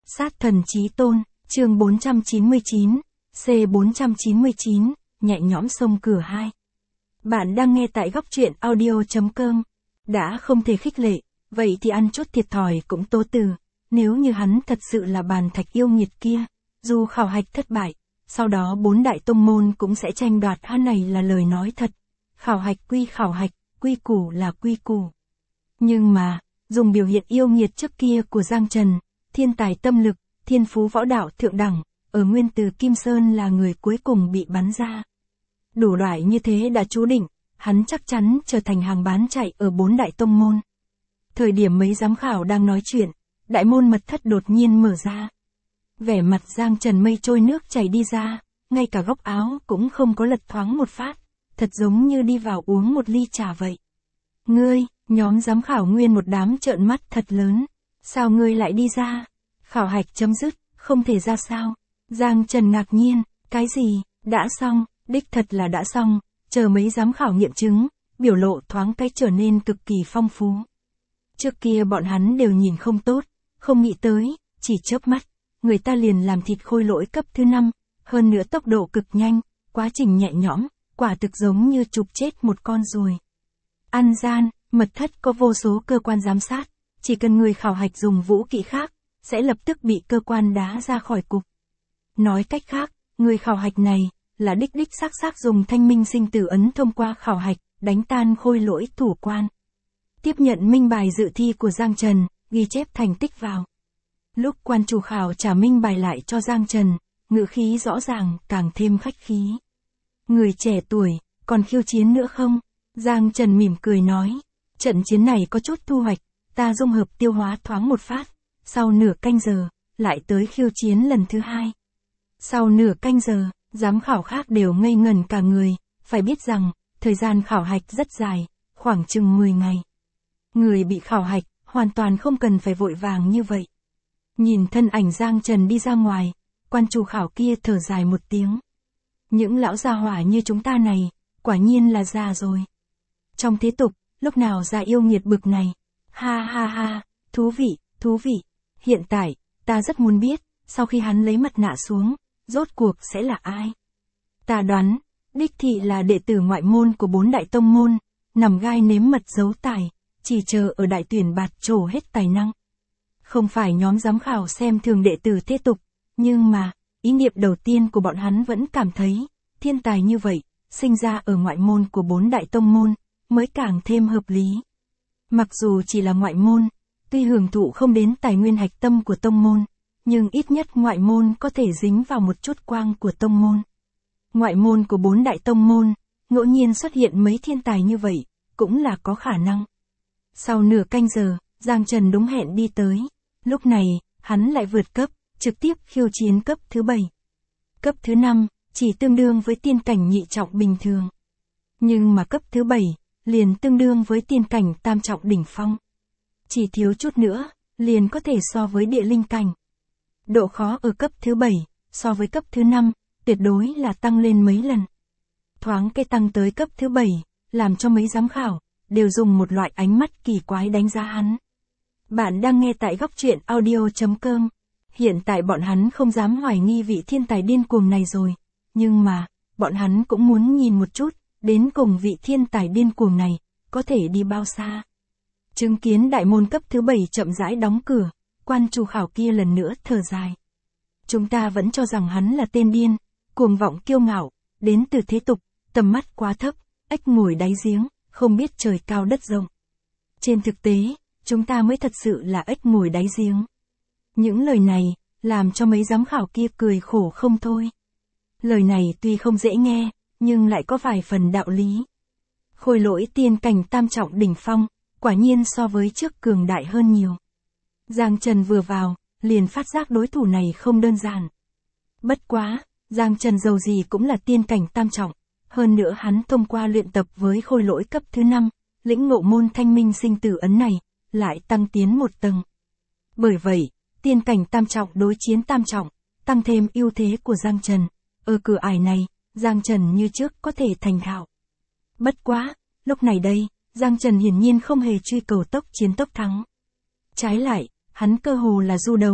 Sát thần chí tôn, chương 499, C499, nhẹ nhõm xông cửa 2. Bạn đang nghe tại góc truyện audio.com. Đã không thể khích lệ, vậy thì ăn chút thiệt thòi cũng tố từ. Nếu như hắn thật sự là bàn thạch yêu nghiệt kia, dù khảo hạch thất bại, sau đó 4 đại tông môn cũng sẽ tranh đoạt hắn này là lời nói thật. Khảo hạch quy khảo hạch, quy củ là quy củ. Nhưng mà, dùng biểu hiện yêu nghiệt trước kia của Giang Trần, thiên tài tâm lực, thiên phú võ đạo thượng đẳng, ở nguyên từ Kim Sơn là người cuối cùng bị bắn ra. Đủ loại như thế đã chú định, hắn chắc chắn trở thành hàng bán chạy ở 4 đại tông môn. Thời điểm mấy giám khảo đang nói chuyện, đại môn mật thất đột nhiên mở ra. Vẻ mặt Giang Trần mây trôi nước chảy đi ra, ngay cả góc áo cũng không có lật thoáng một phát, thật giống như đi vào uống một ly trà vậy. Ngươi, nhóm giám khảo nguyên một đám trợn mắt thật lớn. Sao ngươi lại đi ra? Khảo hạch chấm dứt, không thể ra sao? Giang Trần ngạc nhiên, cái gì, đã xong, đích thật là đã xong, chờ mấy giám khảo nghiệm chứng, biểu lộ thoáng cái trở nên cực kỳ phong phú. Trước kia bọn hắn đều nhìn không tốt, không nghĩ tới, chỉ chớp mắt, người ta liền làm thịt khôi lỗi cấp thứ 5, hơn nữa tốc độ cực nhanh, quá trình nhẹ nhõm, quả thực giống như chụp chết một con ruồi. Ăn gian, mật thất có vô số cơ quan giám sát, chỉ cần người khảo hạch dùng vũ kỹ khác, sẽ lập tức bị cơ quan đá ra khỏi cục. Nói cách khác, người khảo hạch này, là đích xác dùng thanh minh sinh tử ấn thông qua khảo hạch, đánh tan khôi lỗi thủ quan. Tiếp nhận minh bài dự thi của Giang Trần, ghi chép thành tích vào. Lúc quan chủ khảo trả minh bài lại cho Giang Trần, ngữ khí rõ ràng, càng thêm khách khí. Người trẻ tuổi, còn khiêu chiến nữa không? Giang Trần mỉm cười nói, trận chiến này có chút thu hoạch, ta dung hợp tiêu hóa thoáng một phát, sau nửa canh giờ, lại tới khiêu chiến lần thứ 2. Sau nửa canh giờ, giám khảo khác đều ngây ngẩn cả người, phải biết rằng, thời gian khảo hạch rất dài, khoảng chừng 10 ngày. Người bị khảo hạch, hoàn toàn không cần phải vội vàng như vậy. Nhìn thân ảnh Giang Trần đi ra ngoài, quan chủ khảo kia thở dài một tiếng. Những lão gia hỏa như chúng ta này, quả nhiên là già rồi. Trong thế tục, lúc nào ra yêu nghiệt bực này? Ha ha ha, thú vị. Hiện tại, ta rất muốn biết, sau khi hắn lấy mặt nạ xuống, rốt cuộc sẽ là ai? Ta đoán, đích thị là đệ tử ngoại môn của 4 đại tông môn, nằm gai nếm mật giấu tài, chỉ chờ ở đại tuyển bạt trổ hết tài năng. Không phải nhóm giám khảo xem thường đệ tử thế tục, nhưng mà, ý niệm đầu tiên của bọn hắn vẫn cảm thấy, thiên tài như vậy, sinh ra ở ngoại môn của 4 đại tông môn, mới càng thêm hợp lý. Mặc dù chỉ là ngoại môn, tuy hưởng thụ không đến tài nguyên hạch tâm của tông môn, nhưng ít nhất ngoại môn có thể dính vào một chút quang của tông môn. Ngoại môn của 4 đại tông môn, ngẫu nhiên xuất hiện mấy thiên tài như vậy, cũng là có khả năng. Sau nửa canh giờ, Giang Trần đúng hẹn đi tới. Lúc này, hắn lại vượt cấp, trực tiếp khiêu chiến cấp thứ 7. Cấp thứ 5, chỉ tương đương với tiên cảnh nhị trọng bình thường. Nhưng mà cấp thứ 7, liền tương đương với tiên cảnh tam trọng đỉnh phong. Chỉ thiếu chút nữa, liền có thể so với địa linh cảnh. Độ khó ở cấp thứ 7, so với cấp thứ 5, tuyệt đối là tăng lên mấy lần. Thoáng cái tăng tới cấp thứ 7, làm cho mấy giám khảo, đều dùng một loại ánh mắt kỳ quái đánh giá hắn. Bạn đang nghe tại góc truyện audio.com. Hiện tại bọn hắn không dám hoài nghi vị thiên tài điên cuồng này rồi. Nhưng mà, bọn hắn cũng muốn nhìn một chút, đến cùng vị thiên tài điên cuồng này, có thể đi bao xa. Chứng kiến đại môn cấp thứ 7 chậm rãi đóng cửa, quan chủ khảo kia lần nữa thở dài. Chúng ta vẫn cho rằng hắn là tên điên, cuồng vọng kiêu ngạo, đến từ thế tục, tầm mắt quá thấp, ếch ngồi đáy giếng, không biết trời cao đất rộng. Trên thực tế, chúng ta mới thật sự là ếch ngồi đáy giếng. Những lời này, làm cho mấy giám khảo kia cười khổ không thôi. Lời này tuy không dễ nghe, nhưng lại có vài phần đạo lý. Khôi lỗi tiên cảnh tam trọng đỉnh phong, quả nhiên so với trước cường đại hơn nhiều. Giang Trần vừa vào, liền phát giác đối thủ này không đơn giản. Bất quá, Giang Trần dầu gì cũng là tiên cảnh tam trọng, hơn nữa hắn thông qua luyện tập với khôi lỗi cấp thứ 5, lĩnh ngộ môn thanh minh sinh tử ấn này, lại tăng tiến một tầng. Bởi vậy, tiên cảnh tam trọng đối chiến tam trọng, tăng thêm ưu thế của Giang Trần. Ở cửa ải này, Giang Trần như trước có thể thành thạo. Bất quá, lúc này đây, Giang Trần hiển nhiên không hề truy cầu tốc chiến tốc thắng. Trái lại, hắn cơ hồ là du đấu,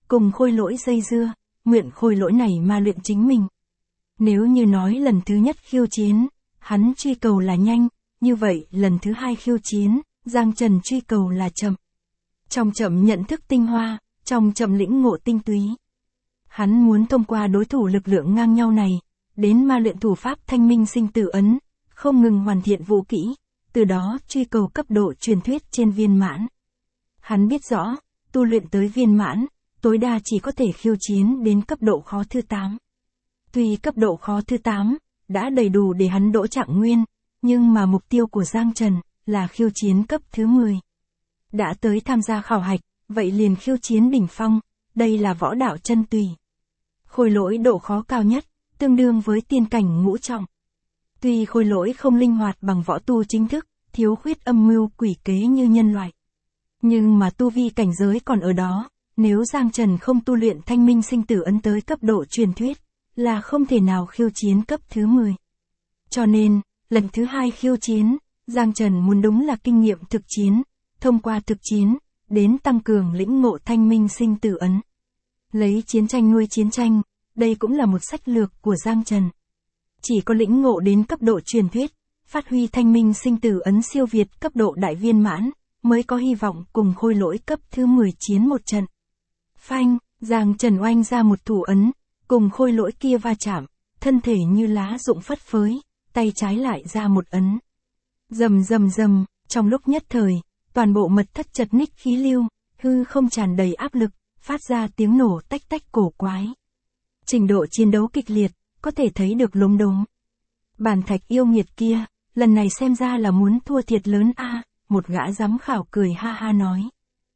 cùng khôi lỗi dây dưa, nguyện khôi lỗi này ma luyện chính mình. Nếu như nói lần thứ nhất khiêu chiến, hắn truy cầu là nhanh, như vậy lần thứ hai khiêu chiến, Giang Trần truy cầu là chậm. Trong chậm nhận thức tinh hoa, trong chậm lĩnh ngộ tinh túy. Hắn muốn thông qua đối thủ lực lượng ngang nhau này, đến ma luyện thủ pháp thanh minh sinh tử ấn, không ngừng hoàn thiện vũ kỹ, từ đó truy cầu cấp độ truyền thuyết trên viên mãn. Hắn biết rõ, tu luyện tới viên mãn, tối đa chỉ có thể khiêu chiến đến cấp độ khó thứ 8. Tuy cấp độ khó thứ 8, đã đầy đủ để hắn đỗ trạng nguyên, nhưng mà mục tiêu của Giang Trần, là khiêu chiến cấp thứ 10. Đã tới tham gia khảo hạch, vậy liền khiêu chiến đỉnh phong, đây là võ đạo chân tùy. Khôi lỗi độ khó cao nhất, tương đương với tiên cảnh ngũ trọng. Tuy khôi lỗi không linh hoạt bằng võ tu chính thức, thiếu khuyết âm mưu quỷ kế như nhân loại. Nhưng mà tu vi cảnh giới còn ở đó, nếu Giang Trần không tu luyện thanh minh sinh tử ấn tới cấp độ truyền thuyết, là không thể nào khiêu chiến cấp thứ 10. Cho nên, lần thứ hai khiêu chiến, Giang Trần muốn đúng là kinh nghiệm thực chiến, thông qua thực chiến, đến tăng cường lĩnh ngộ thanh minh sinh tử ấn. Lấy chiến tranh nuôi chiến tranh, đây cũng là một sách lược của Giang Trần. Chỉ có lĩnh ngộ đến cấp độ truyền thuyết, phát huy thanh minh sinh tử ấn siêu việt cấp độ đại viên mãn, mới có hy vọng cùng khôi lỗi cấp thứ 10 chiến một trận. Phanh, Giang Trần oanh ra một thủ ấn, cùng khôi lỗi kia va chạm, thân thể như lá rụng phất phới, tay trái lại ra một ấn. Rầm rầm rầm, trong lúc nhất thời, toàn bộ mật thất chật ních khí lưu, hư không tràn đầy áp lực, phát ra tiếng nổ tách tách cổ quái. Trình độ chiến đấu kịch liệt, có thể thấy được lốm đốm. Bàn thạch yêu nghiệt kia, lần này xem ra là muốn thua thiệt lớn a, một gã giám khảo cười ha ha nói.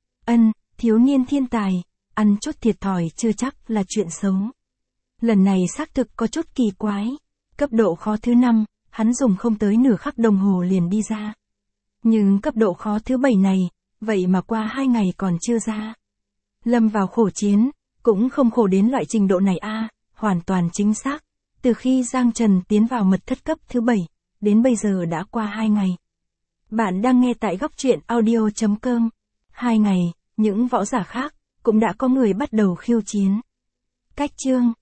Thiếu niên thiên tài, ăn chút thiệt thòi chưa chắc là chuyện xấu. Lần này xác thực có chút kỳ quái. Cấp độ khó thứ 5, hắn dùng không tới nửa khắc đồng hồ liền đi ra. Nhưng cấp độ khó thứ 7 này, vậy mà qua 2 ngày còn chưa ra. Lâm vào khổ chiến, cũng không khổ đến loại trình độ này a, hoàn toàn chính xác. Từ khi Giang Trần tiến vào mật thất cấp thứ 7, đến bây giờ đã qua 2 ngày. Bạn đang nghe tại góc truyện audio.com. 2 ngày, những võ giả khác, cũng đã có người bắt đầu khiêu chiến. Cách chương